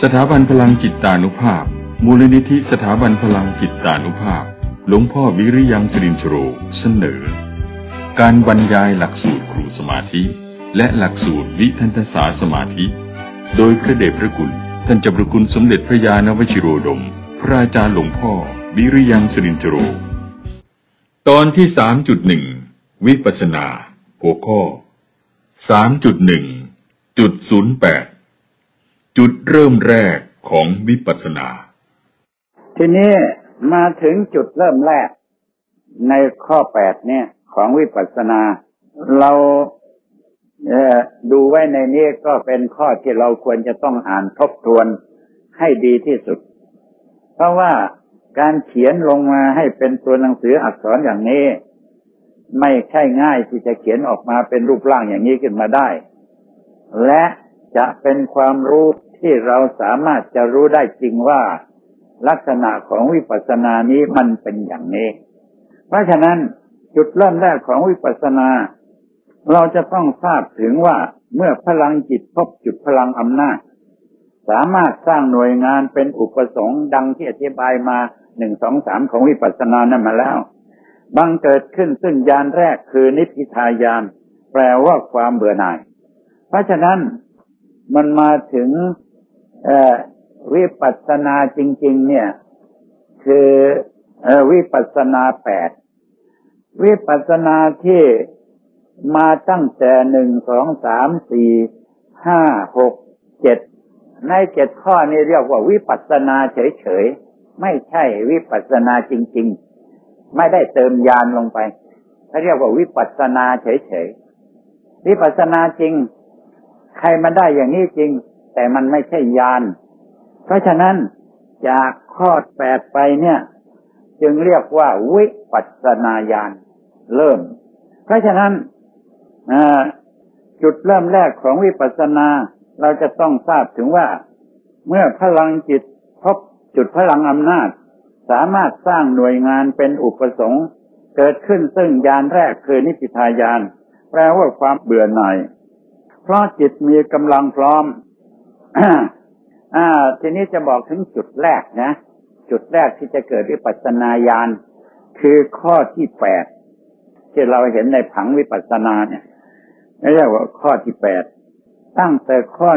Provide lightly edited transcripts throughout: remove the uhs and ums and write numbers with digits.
ถาบันพลังจิตานุภาพมูลนิธิสถาบันพลังจิตานุภาพหลวงพ่อวิริยังสิรินทโรเสนอการบรรยายหลักสูตรครูสมาธิและหลักสูตรวิทันตศาสตร์สมาธิโดยพระเดชพระคุณท่านเจ้าพระคุณสมเด็จพระญาณวชิโรดมพระอาจารย์หลวงพ่อวิริยังสิรินทโรตอนที่ 3.1 วิปัสสนาหัวข้อ 3.1.08 จุดเริ่มแรกของวิปัสสนาทีนี้มาถึงจุดเริ่มแรกในข้อ8เนี่ยของวิปัสสนาเราดูไว้ในนี้ก็เป็นข้อที่เราควรจะต้องอ่านทบทวนให้ดีที่สุดเพราะว่าการเขียนลงมาให้เป็นตัวหนังสืออักษรอย่างนี้ไม่ใช่ง่ายที่จะเขียนออกมาเป็นรูปร่างอย่างนี้ขึ้นมาได้และจะเป็นความรู้ที่เราสามารถจะรู้ได้จริงว่าลักษณะของวิปัสสนานี้มันเป็นอย่างนี้เพราะฉะนั้นจุดเริ่มแรกของวิปัสสนาเราจะต้องทราบถึงว่าเมื่อพลังจิตพบจุดพลังอำนาจสามารถสร้างหน่วยงานเป็นอุปสงค์ดังที่อธิบายมา1 2 3ของวิปัสสนานั้นมาแล้วบังเกิดขึ้นซึ่งญาณแรกคือนิพพิทายานแปลว่าความเบื่อหน่ายเพราะฉะนั้นมันมาถึงวิปัสสนาจริงๆเนี่ยคือวิปัสสนา8วิปัสสนาที่มาตั้งแต่1 2 3 4 5 6 7ใน7ข้อนี้เรียกว่าวิปัสสนาเฉยๆไม่ใช่วิปัสสนาจริงๆไม่ได้เติมญาณลงไปเขาเรียกว่าวิปัสสนาเฉยๆวิปัสสนาจริงใครมาได้อย่างนี้จริงแต่มันไม่ใช่ญาณเพราะฉะนั้นจากข้อ8ไปเนี่ยจึงเรียกว่าวิปัสสนาญาณเริ่มเพราะฉะนั้นจุดเริ่มแรกของวิปัสสนาเราจะต้องทราบถึงว่าเมื่อพลังจิตพบจุดพลังอำนาจสามารถสร้างหน่วยงานเป็นอุปสงค์เกิดขึ้นซึ่งญาณแรกคือนิพพิทายานแปลว่าความเบื่อหน่ายเพราะจิตมีกำลังพร้อม ทีนี้จะบอกถึงจุดแรกนะจุดแรกที่จะเกิดวิปัสสนาญาณคือข้อที่8ที่เราเห็นในผังวิปัสสนาเนี่ยเรียกว่าข้อที่8ตั้งแต่ข้อ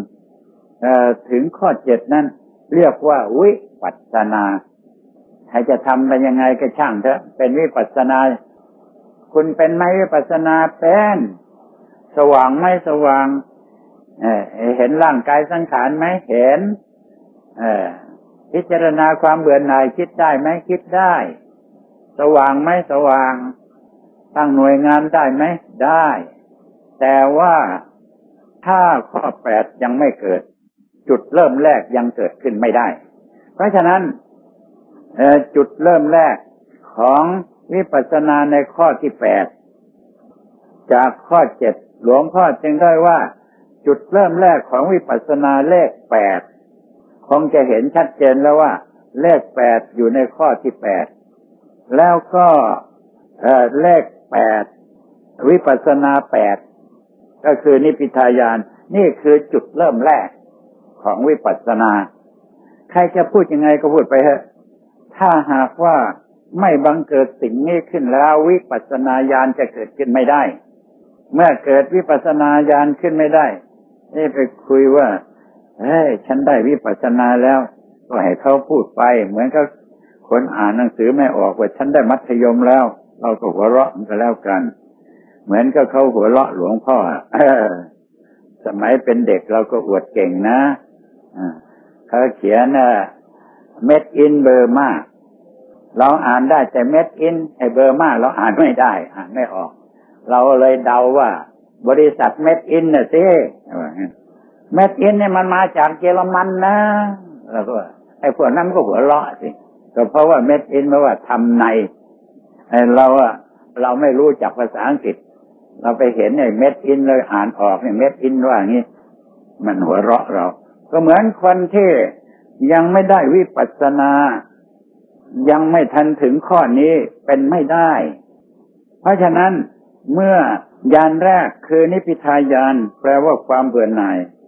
1ถึงข้อ7นั้นเรียกว่าวิปัสสนาใครจะทำไปยังไงก็ช่างเถอะเป็นวิปัสสนาคุณเป็นไหมวิปัสสนาเป็นสว่างไหมสว่างเห็นร่างกายสังขารไหมเห็นพิจารณาความเบื่อหน่ายคิดได้ไหมคิดได้สว่างไหมสว่างตั้งหน่วยงานได้ไหมได้แต่ว่าถ้าข้อ8ยังไม่เกิดจุดเริ่มแรกยังเกิดขึ้นไม่ได้เพราะฉะนั้นจุดเริ่มแรกของวิปัสสนาในข้อที่8จากข้อ7หลวงพ่อจึงได้ว่าจุดเริ่มแรกของวิปัสสนาเลข8คงจะเห็นชัดเจนแล้วว่าเลข8อยู่ในข้อที่8แล้วก็เลข8วิปัสสนา8ก็คือนิพพิทายานนี่คือจุดเริ่มแรกของวิปัสสนาใครจะพูดยังไงก็พูดไปเถอะถ้าหากว่าไม่บังเกิดสิ่งนี้ขึ้นแล้ววิปัสสนาญาณจะเกิดขึ้นไม่ได้เมื่อเกิดวิปัสสนาญาณขึ้นไม่ได้ไปคุยว่าฉันได้วิปัสสนาแล้วก็ให้เขาพูดไปเหมือนกับคนอ่านหนังสือไม่ออกว่าฉันได้มัธยมแล้วเราก็หัวเราะกันแล้วกันเหมือนกับเขาหัวเราะหลวงพ่อสมัยเป็นเด็กเราก็อวดเก่งนะเขาเขียนMade in Burma เราอ่านได้แต่ Made in ไอ้เบอร์มาเราอ่านไม่ได้อ่านไม่ออกเราเลยเดาว่าบริษัท Made in น่ะสิ Made in เนี่ยมันมาจากเยอรมันนะแล้วก็ไอ้พวกนั้นก็หัวเราะสิก็เพราะว่า Made in แปลว่าทำในเราไม่รู้จักภาษาอังกฤษเราไปเห็นไอ้ Made in เลยอ่านออกเนี่ย Made in ว่างี้มันหัวเราะเราก็เหมือนคนที่ยังไม่ได้วิปัสสนายังไม่ทันถึงข้อนี้เป็นไม่ได้เพราะฉะนั้นเมื่อญาณแรกคือนิพพิทายานแปลว่าความเบื่อหน่าย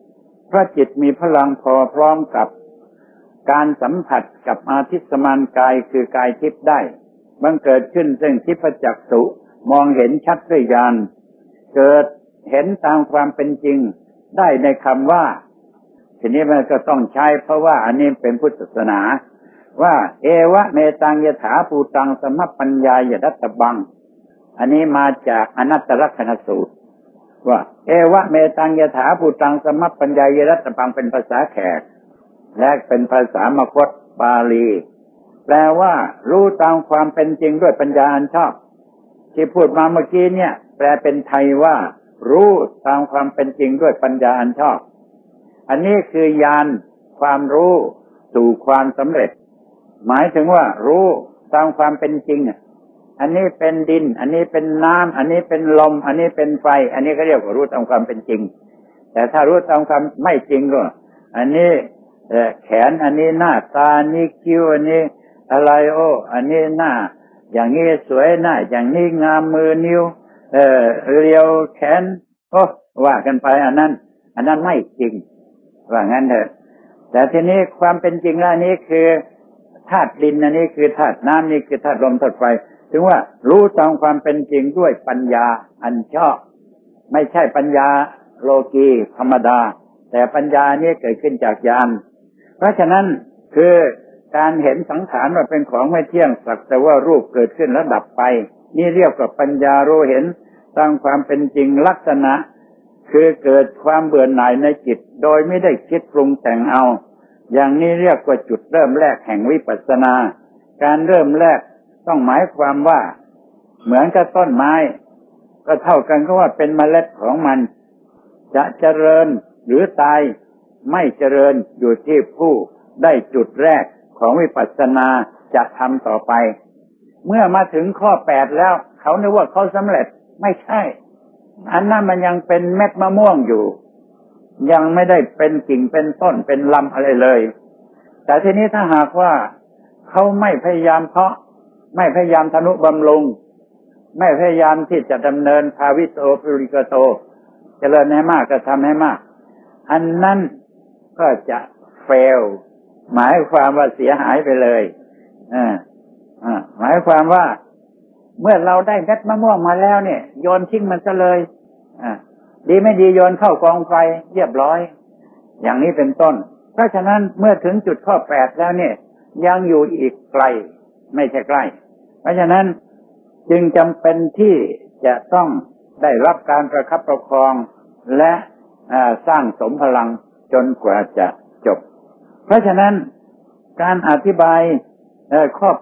เพราะจิตมีพลังพอพร้อมกับการสัมผัสกับอาทิสมานกายคือกายทิพย์ได้บังเกิดขึ้นซึ่งทิพจักษุมองเห็นชัดด้วยญาณเกิดเห็นตามความเป็นจริงได้ในคำว่าทีนี้มันก็ต้องใช้เพราะว่าอันนี้เป็นพุทธศาสนาว่าเอวะเมตังยถาภูตังสมัปปัญญายดัตตบังอันนี้มาจากอนัตตลักษณสูตรว่าเอวะเมตังยถาภูตังสมัปปัญญายดัตตบังเป็นภาษาแขกและเป็นภาษามคธบาลีแปลว่ารู้ตามความเป็นจริงด้วยปัญญาอันชอบที่พูดมาเมื่อกี้เนี่ยแปลเป็นไทยว่ารู้ตามความเป็นจริงด้วยปัญญาอันชอบอันนี้คือญาณความรู้สู่ความสำเร็จหมายถึงว่ารู้ตามความเป็นจริงอันนี้เป็นดินอันนี้เป็นน้ำอันนี้เป็นลมอันนี้เป็นไฟอันนี้ก็เรียกว่ารู้ตามความเป็นจริงแต่ถ้ารู้ตามความไม่จริงก็อันนี้แขนอันนี้หน้าตาอันนี้คิ้วอันนี้อะไรอันนี้หน้าอย่างนี้สวยหน้าอย่างนี้งามมือนิ้วเรียวแขนว่ากันไปอันนั้นไม่จริงว่างั้นเถอะแต่ทีนี้ความเป็นจริงแล้วนี้คือธาตุดินอันนี้คือธาตุน้ำนี่คือธาตุลมธาตุไฟถึงว่ารู้ตามความเป็นจริงด้วยปัญญาอันชอบไม่ใช่ปัญญาโลกีธรรมดาแต่ปัญญานี้เกิดขึ้นจากญาณเพราะฉะนั้นคือการเห็นสังขารว่าเป็นของไม่เที่ยงสักแต่ว่ารูปเกิดขึ้นแล้วดับไปนี่เรียกว่าปัญญารู้เห็นตามความเป็นจริงลักษณะคือเกิดความเบื่อหน่ายในจิตโดยไม่ได้คิดปรุงแต่งเอาอย่างนี้เรียกว่าจุดเริ่มแรกแห่งวิปัสสนาการเริ่มแรกต้องหมายความว่าเหมือนกับต้นไม้ก็เท่ากันก็ว่าเป็นเมล็ดของมันจะเจริญหรือตายไม่เจริญอยู่ที่ผู้ได้จุดแรกของวิปัสสนาจะทำต่อไปเมื่อมาถึงข้อ8แล้วเขานึกว่าเขาสำเร็จไม่ใช่อันนั้นมันยังเป็นเม็ดมะม่วงอยู่ยังไม่ได้เป็นกิ่งเป็นต้นเป็นลำอะไรเลยแต่ทีนี้ถ้าหากว่าเขาไม่พยายามเพาะไม่พยายามทนุบำรุงไม่พยายามที่จะดำเนินภาวิโตปุริกโตเจริญให้มากก็ทำให้มากอันนั้นก็จะเฟลหมายความว่าเสียหายไปเลยหมายความว่าเมื่อเราได้เม็ดมะม่วงมาแล้วเนี่ยโยนทิ้งมันซะเลยดีไม่ดีโยนเข้ากองไฟเรียบร้อยอย่างนี้เป็นต้นเพราะฉะนั้นเมื่อถึงจุดข้อ8แล้วเนี่ยยังอยู่อีกไกลไม่ใช่ใกล้เพราะฉะนั้นจึงจำเป็นที่จะต้องได้รับการประคับประคองและสร้างสมพลังจนกว่าจะจบเพราะฉะนั้นการอธิบายข้อ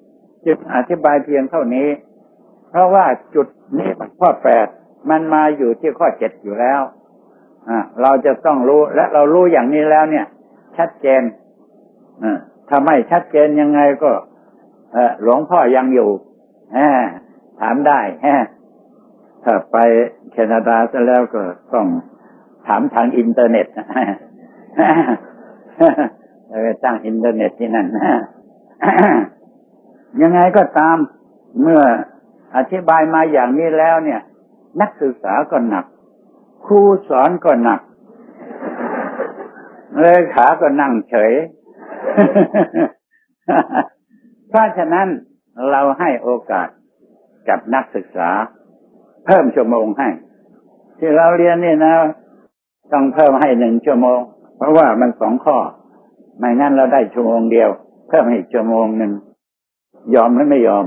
8จึงอธิบายเพียงเท่านี้เพราะว่าจุดนี้ข้อ8มันมาอยู่ที่ข้อ7อยู่แล้วเราจะต้องรู้และเรารู้อย่างนี้แล้วเนี่ยชัดเจนถ้าไม่ชัดเจนยังไงก็หลวงพ่อยังอยู่ถามได้ถ้าไปแคนาดาซะแล้วก็ต้องถามทางอินเทอร์เน็ตไปตั้งอินเทอร์เน็ตที่นั่นยังไงก็ตามเมื่ออธิบายมาอย่างนี้แล้วเนี่ยนักศึกษาก็หนักครูสอนก็หนักเลขาก็นั่งเฉย เพราะฉะนั้นเราให้โอกาสกับนักศึกษาเพิ่มชั่วโมงให้ที่เราเรียนนี่นะต้องเพิ่มให้1 ชั่วโมงเพราะว่ามัน2 ข้อไม่งั้นเราได้ชั่วโมงเดียวเพิ่มให้ชั่วโมงหนึ่งยอมหรือไม่ยอม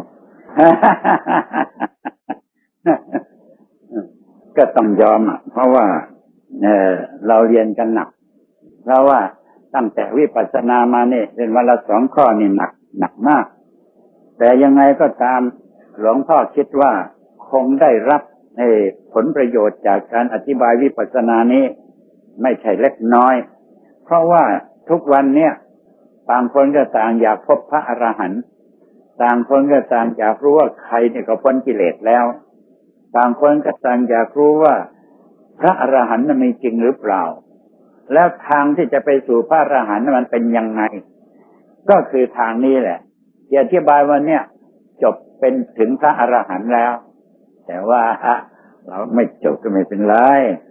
ก็ต้องยอมเพราะว่าเราเรียนกันหนักเพราะว่าตั้งแต่วิปัสสนามาเนี่ยเป็นวันละ2 ข้อนี่หนักมากแต่ยังไงก็ตามหลวงพ่อคิดว่าคงได้รับผลประโยชน์จากการอธิบายวิปัสสนานี้ไม่ใช่เล็กน้อยเพราะว่าทุกวันเนี่ยต่างคนก็ต่างอยากพบพระอรหันต์ต่างคนก็ต่างอยากรู้ว่าใครเนี่ยก็พ้นกิเลสแล้วต่างคนก็ต่างอยากรู้ว่าพระอรหันต์นั้นมีจริงหรือเปล่าแล้วทางที่จะไปสู่พระอรหันต์มันเป็นยังไงก็คือทางนี้แหละที่อธิบายวันเนี้ยจบเป็นถึงพระอรหันต์แล้วแต่ว่าเราไม่จบก็ไม่เป็นไร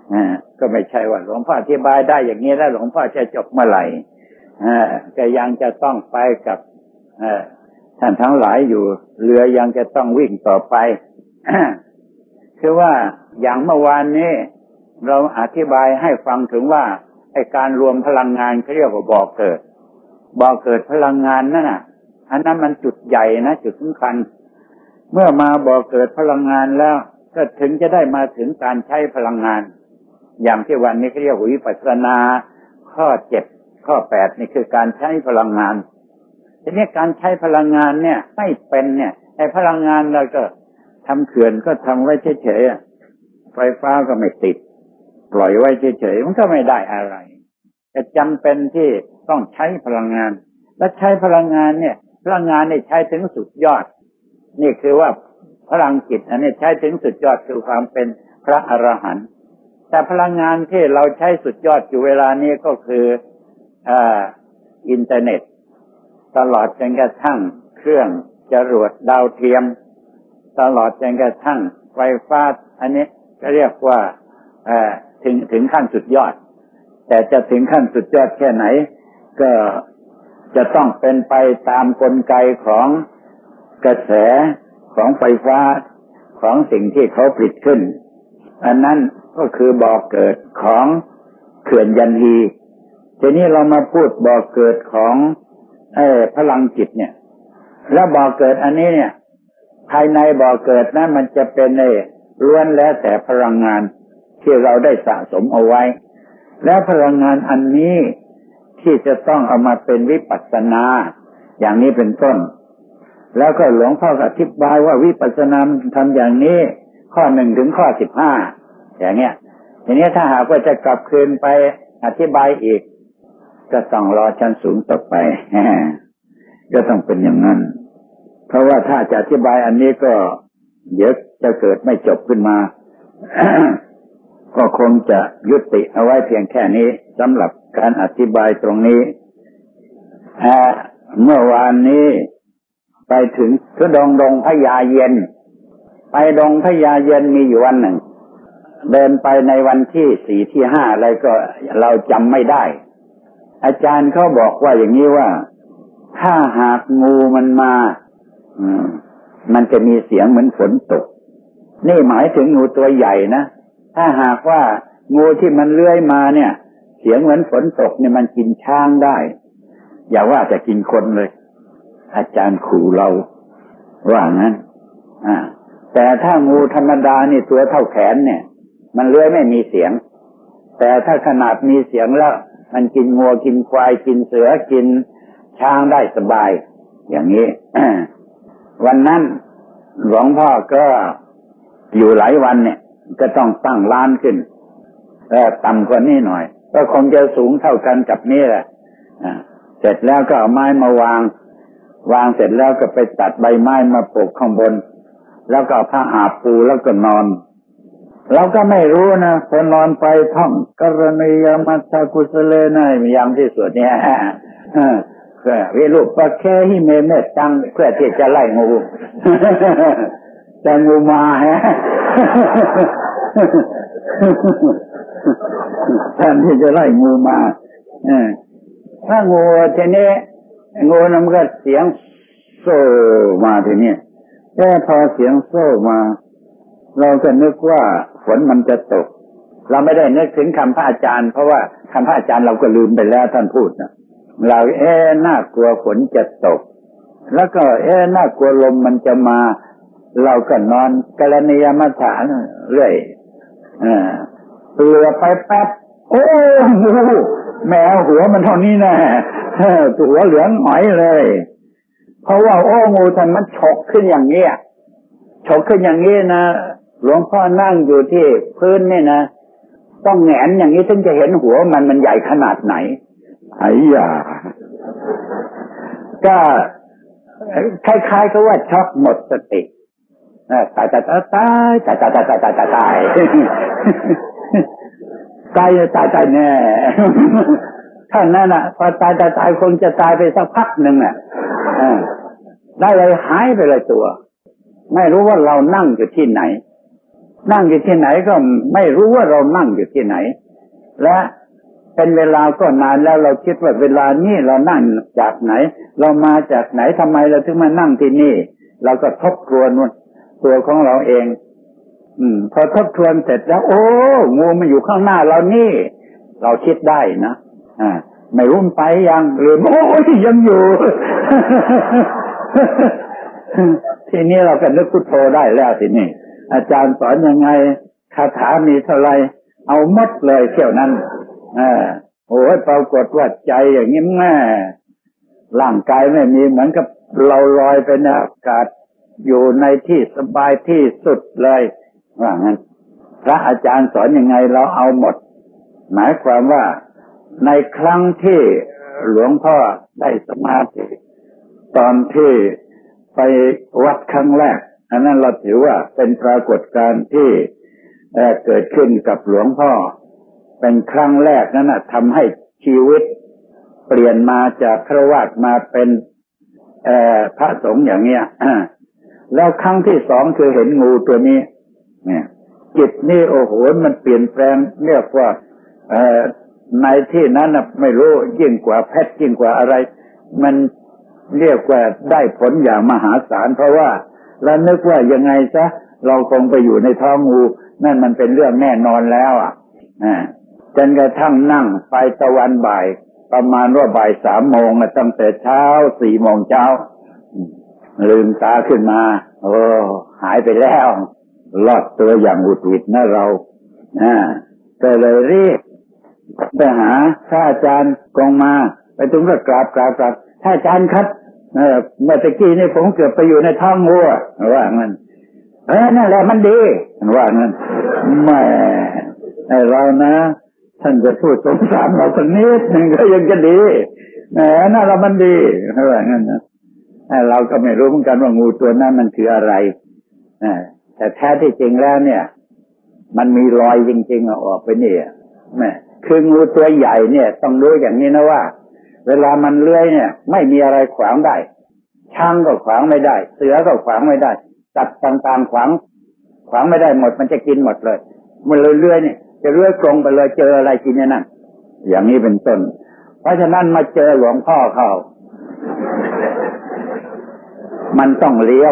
ก็ไม่ใช่ว่าหลวงพ่ออธิบายได้อย่างนี้แล้วหลวงพ่อจะจบเมื่อไหร่ก็ยังจะต้องไปกับท่านทั้งหลายอยู่เรือยังจะต้องวิ่งต่อไป คือว่าอย่างเมื่อวานนี้เราอธิบายให้ฟังถึงว่าไอ้การรวมพลังงานเขาเรียกว่าบ่อเกิดพลังงานนั่นน่ะอันนั้นมันจุดใหญ่นะจุดสำคัญเมื่อมาบ่อเกิดพลังงานแล้วก็ถึงจะได้มาถึงการใช้พลังงานอย่างที่วันนี้เขาเรียกวิปัสสนาข้อ7ข้อ8นี่คือการใช้พลังงานทีนี้การใช้พลังงานเนี่ยไม่เป็นเนี่ยไอ้พลังงานเราก็ทำเขื่อนก็ทำไว้เฉยๆไฟฟ้าก็ไม่ติดปล่อยไว้เฉยๆมันก็ไม่ได้อะไรแต่จำเป็นที่ต้องใช้พลังงานและใช้พลังงานเนี่ยพลังงานเนี่ยใช้ถึงสุดยอดนี่คือว่าพลังจิตอันนี้ใช้ถึงสุดยอดคือความเป็นพระอรหันต์แต่พลังงานที่เราใช้สุดยอดอยู่เวลานี้ก็คืออินเทอร์เน็ตตลอดจนกระทั่งเครื่องจรวดดาวเทียมตลอดจนกระทั่งไฟฟ้าอันนี้ก็เรียกว่าถึงขั้นสุดยอดแต่จะถึงขั้นสุดยอดแค่ไหนก็จะต้องเป็นไปตามกลไกของกระแสของไฟฟ้าของสิ่งที่เขาผลิตขึ้นอันนั้นก็คือบ่อเกิดของเขื่อนยันฮีทีนี้เรามาพูดบ่อเกิดของพลังจิตเนี่ยแล้วบ่อเกิดอันนี้เนี่ยภายในบ่อเกิดนั้นมันจะเป็นล้วนแล้วแต่พลังงานที่เราได้สะสมเอาไว้แล้วพลังงานอันนี้ที่จะต้องเอามาเป็นวิปัสสนาอย่างนี้เป็นต้นแล้วก็หลวงพ่ออธิบายว่าวิปัสสนาทำอย่างนี้ข้อ1ถึงข้อ15อย่างเงี้ยทีนี้ถ้าหากว่าจะกลับคืนไปอธิบายอีกก็ต้องรอชั้นสูงต่อไป ก็ต้องเป็นอย่างนั้นเพราะว่าถ้าจะอธิบายอันนี้ก็เดี๋ยวจะเกิดไม่จบขึ้นมา ก็คงจะยุติเอาไว้เพียงแค่นี้สำหรับการอธิบายตรงนี้เมื่อวานนี้ไปถึงทุดงค์ดงพญาเย็นไปดงพญาเย็นมีอยู่วันหนึ่งเดินไปในวันที่4ที่5อะไรก็เราจำไม่ได้อาจารย์เขาบอกว่าอย่างนี้ว่าถ้าหากงูมันมามันจะมีเสียงเหมือนฝนตกนี่หมายถึงงูตัวใหญ่นะถ้าหากว่างูที่มันเลื้อยมาเนี่ยเสียงเหมือนฝนตกเนี่ยมันกินช้างได้อย่าว่าจะกินคนเลยอาจารย์ขู่เราว่างั้นแต่ถ้างูธรรมดานี่ตัวเท่าแขนเนี่ยมันเลื้อยไม่มีเสียงแต่ถ้าขนาดมีเสียงแล้วมันกินงัวกินควายกินเสือกินช้างได้สบายอย่างนี้ วันนั้นหลวงพ่อก็อยู่หลายวันเนี่ยก็ต้องตั้งร้านขึ้นต่ำกว่านี้หน่อยก็คงจะสูงเท่ากันกับนี่แหละเสร็จแล้วก็เอาไม้มาวางเสร็จแล้วก็ไปตัดใบไม้มาปลูกข้างบนแล้วก็ผ้าอาบปูแล้วก็นอนเราก็ไม่รู้นะพอนอนไปท่องกรณียมัตตกุสเลนะอย่างที่สุดเนี่ยวิรุปปะแค่หิเมเมตังเพื่อที่จะไล่งู แต่งูมาฮะ แทนที่จะไล่งูมาถ้างูทีนี้งูมันก็เสียงโซ่มาทีนี้แต่พอเสียงโซ่มาเราก็นึกว่าฝนมันจะตกเราไม่ได้นึกถึงคำพระอาจารย์เพราะว่าคำพระอาจารย์เราก็ลืมไปแล้วท่านพูดนะเราน่ากลัวฝนจะตกแล้วก็น่ากลัวลมมันจะมาเราก็นอนกรณียมัฏฐานเรื่อยเตือไปแป๊บโอ้งูแมวหัวมันเท่านี้นะตัวเหลืองหอยเลยเพราะว่างูท่านมันฉกขึ้นอย่างนี้ฉกขึ้นอย่างนี้นะหลวงพ่อนั่งอยู่ที่พื้นนี่นะต้องแหงนอย่างนี้ถึงจะเห็นหัวมันใหญ่ขนาดไหนไอ้ยาก็คล้ายๆกับว่าช็อกหมดสติตายแน่ท่านนั้นน่ะพอตายคงจะตายไปสักพักหนึ่งน่ะได้เลยหายไปเลยตัวไม่รู้ว่าเรานั่งอยู่ที่ไหนนั่งอยู่ที่ไหนก็ไม่รู้ว่าเรานั่งอยู่ที่ไหนและเป็นเวลาก็นานแล้วเราคิดว่าเวลานี้เรานั่งจากไหนเรามาจากไหนทำไมเราถึงมานั่งที่นี่เราก็ทบทวนตัวของเราเองพอทบทวนเสร็จแล้วโอ้งูมันอยู่ข้างหน้าเรานี่เราคิดได้นะไม่รู้มันไปยังหรือโอ้ยยังอยู่ ทีนี้เราก็นึกพุทโธได้แล้วทีนี้อาจารย์สอนยังไงคาถามีเท่าไรเอาหมดเลยเที่ยวนั้นโอ้ยปรากฏว่าใจอย่างนี้แม่ร่างกายไม่มีเหมือนกับเราลอยไปในอากาศอยู่ในที่สบายที่สุดเลยว่างั้นพระอาจารย์สอนยังไงเราเอาหมดหมายความว่าในครั้งที่หลวงพ่อได้สมาธิตอนที่ไปวัดครั้งแรกอันนั้นเราถือว่าเป็นปรากฏการณ์ที่เกิดขึ้นกับหลวงพ่อเป็นครั้งแรกนั้นทำให้ชีวิตเปลี่ยนมาจากฆราวาสมาเป็นพระสงฆ์อย่างเนี้ยแล้วครั้งที่สองคือเห็นงูตัวนี้เนี่ยจิตนี่โอ้โหมันเปลี่ยนแปลงเรียกว่าในที่นั้นไม่รู้ยิ่งกว่าเพชรยิ่งกว่าอะไรมันเรียกว่าได้ผลอย่างมหาศาลเพราะว่าเรานึกว่ายังไงซะเราคงไปอยู่ในท้องงูนั่นมันเป็นเรื่องแน่นอนแล้วจนกระทั่งนั่งไปตะวันบ่ายประมาณว่าบ่าย3 โมงตั้งแต่เช้า4 โมงเช้าลืมตาขึ้นมาโอ้หายไปแล้วรอดตัวอย่างหุดหวิดนะเราก็เลยรีบไปหาพระอาจารย์กองมาไปถึงก็กราบท่านอาจารย์ครับเมื่อตะกี้นี่ผมเกือบไปอยู่ในท้องงูว่างั้นนั่นแหละมันดีว่างั้นไม่เรานะท่านจะพูดสงสารเราสักนิดหนึ่งก็ยังจะดีน่าเรามันดีว่างั้นนะเราก็ไม่รู้เหมือนกันว่างูตัวนั้นมันคืออะไรแต่แท้ที่จริงแล้วเนี่ยมันมีรอยจริงๆออกไปนี่คืองูตัวใหญ่เนี่ยต้องรู้อย่างนี้นะว่าเวลามันเลื้อยเนี่ยไม่มีอะไรขวางได้ช้างก็ขวางไม่ได้เสือก็ขวางไม่ได้สัตว์ต่างๆขวางไม่ได้หมดมันจะกินหมดเลยมันเลื้อยเนี่ยจะเลื้อยตรงไปเลยเจออะไรกินเนี่ยนั่นอย่างนี้เป็นต้นเพราะฉะนั้นมาเจอหลวงพ่อเขามันต้องเลี้ยว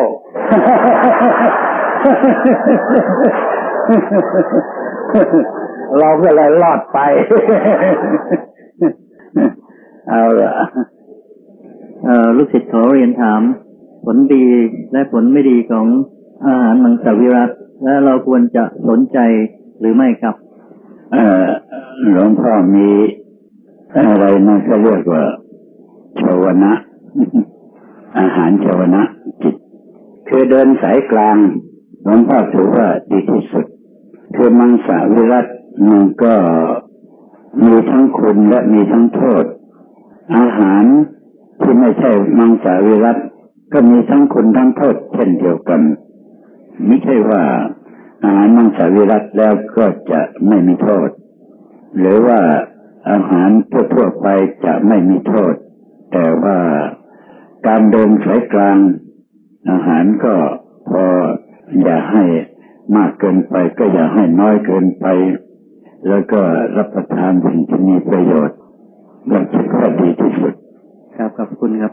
เราก็เลยรอดไป เอาล่ะลูกศิษย์ขอเรียนถามผลดีและผลไม่ดีของอาหารมังสวิรัติและเราควรจะสนใจหรือไม่ครับหลวงพ่อมีอะไรนะเขาเรียกว่าชวนะ อาหารชวนะจิตคือเดินสายกลางหลวงพ่อถือว่าดีที่สุดคือมังสวิรัติมันก็มีทั้งคุณและมีทั้งโทษอาหารที่ไม่ใช่มังสวิรัติก็มีทั้งคุณทั้งโทษเช่นเดียวกันไม่ใช่ว่าอาหารมังสวิรัติแล้วก็จะไม่มีโทษหรือว่าอาหารทั่วๆไปจะไม่มีโทษแต่ว่าการเดินสายกลางอาหารก็พออย่าให้มากเกินไปก็อย่าให้น้อยเกินไปแล้วก็รับประทานสิ่งที่มีประโยชน์เราคิดว่าดีที่สุดครับขอบคุณครับ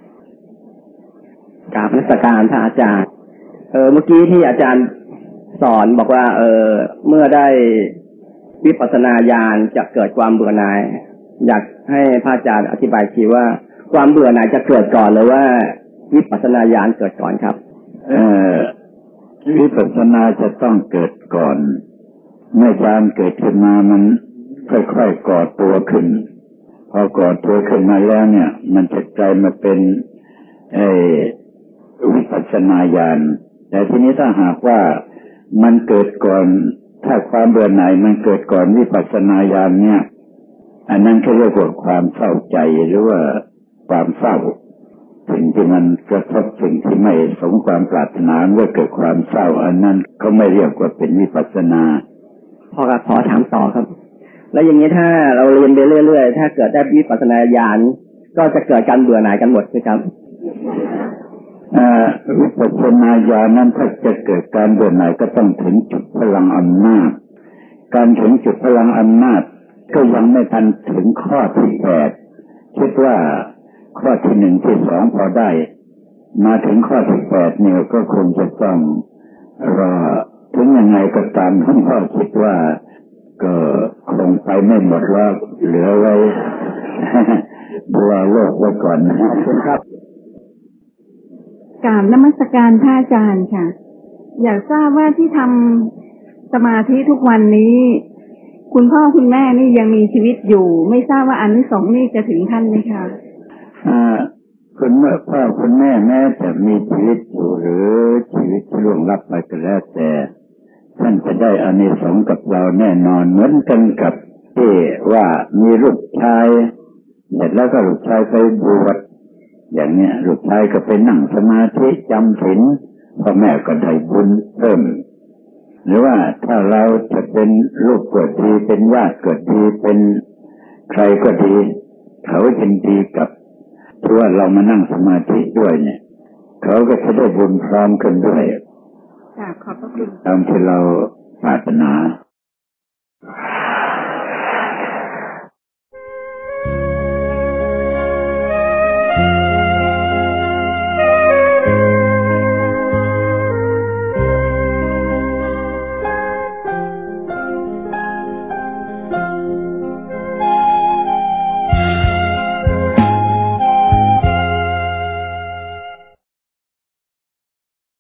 กราบนมัสการพระอาจารย์เมื่อกี้ที่อาจารย์สอนบอกว่าเมื่อได้วิปัสสนาญาณจะเกิดความเบื่อหน่ายอยากให้พระอาจารย์อธิบายทีว่าความเบื่อหน่ายจะเกิดก่อนหรือว่าวิปัสสนาญาณเกิดก่อนครับวิปัสสนาจะต้องเกิดก่อนเมื่อญาณเกิดขึ้นมามันค่อยๆก่อตัวขึ้นพอก่อตัวขึ้นมาแล้วเนี่ยมันจะกลายมาเป็นวิปัสสนาญาณแต่ทีนี้ถ้าหากว่ามันเกิดก่อนถ้าความเบื่อหน่ายมันเกิดก่อนวิปัสสนาญาณเนี่ยอันนั้นเขาเรียกว่าความเศร้าใจหรือว่าความเศร้าสิ่งที่มันกระทบสิ่งที่ไม่สมความปรารถนาเมื่อเกิดความเศร้าอันนั้นเขาไม่เรียกว่าเป็นวิปัสสนาขอถามต่อครับแล้วอย่างนี้ถ้าเราเรียนไปเรื่อยๆถ้าเกิดได้วิปัสสนาญาณก็จะเกิดการเบื่อหน่ายกันหมดใช่ครับวิปัสสนาญาณนั้นถ้าจะเกิดการเบื่อหน่ายก็ต้องถึงจุดพลังอำนาจการถึงจุดพลังอำนาจก็ยังไม่ทันถึงข้อที่8คิดว่าข้อที่1ที่2พอได้มาถึงข้อที่8เนี่ยก็คงจะต้องรอถึงยังไงก็ตามท่านพ่อคิดว่าก็คงไปไม่หมดว่าเหลือไว้ดูแลโลกไว้ก่อนนะครับกราบนมัสการพระอาจารย์ค่ะอยากทราบว่าที่ทำสมาธิทุกวันนี้คุณพ่อคุณแม่นี่ยังมีชีวิตอยู่ไม่ทราบว่าอานิสงส์นี่จะถึงท่านไหมคะคุณพ่อคุณแม่แม้จะมีชีวิตอยู่หรือชีวิตที่ล่วงลับไปก็แล้วแต่ท่านจะได้อานิสงส์กับเราแน่นอนเหมือนกันกับที่ว่ามีลูกชายเสร็จแล้วก็ลูกชายไปบวชอย่างเนี้ยลูกชายก็ไปนั่งสมาธิจำศีลพ่อแม่ก็ได้บุญเพิ่มหรือว่าถ้าเราจะเป็นลูกเกิดดีเป็นญาติเกิดดีเป็นใครก็ดีเขายินดีกับที่ว่าเรามานั่งสมาธิด้วยเนี่ยเขาก็จะได้บุญพร้อมกันด้วยขอบพระคุณตามที่เราปรารถนา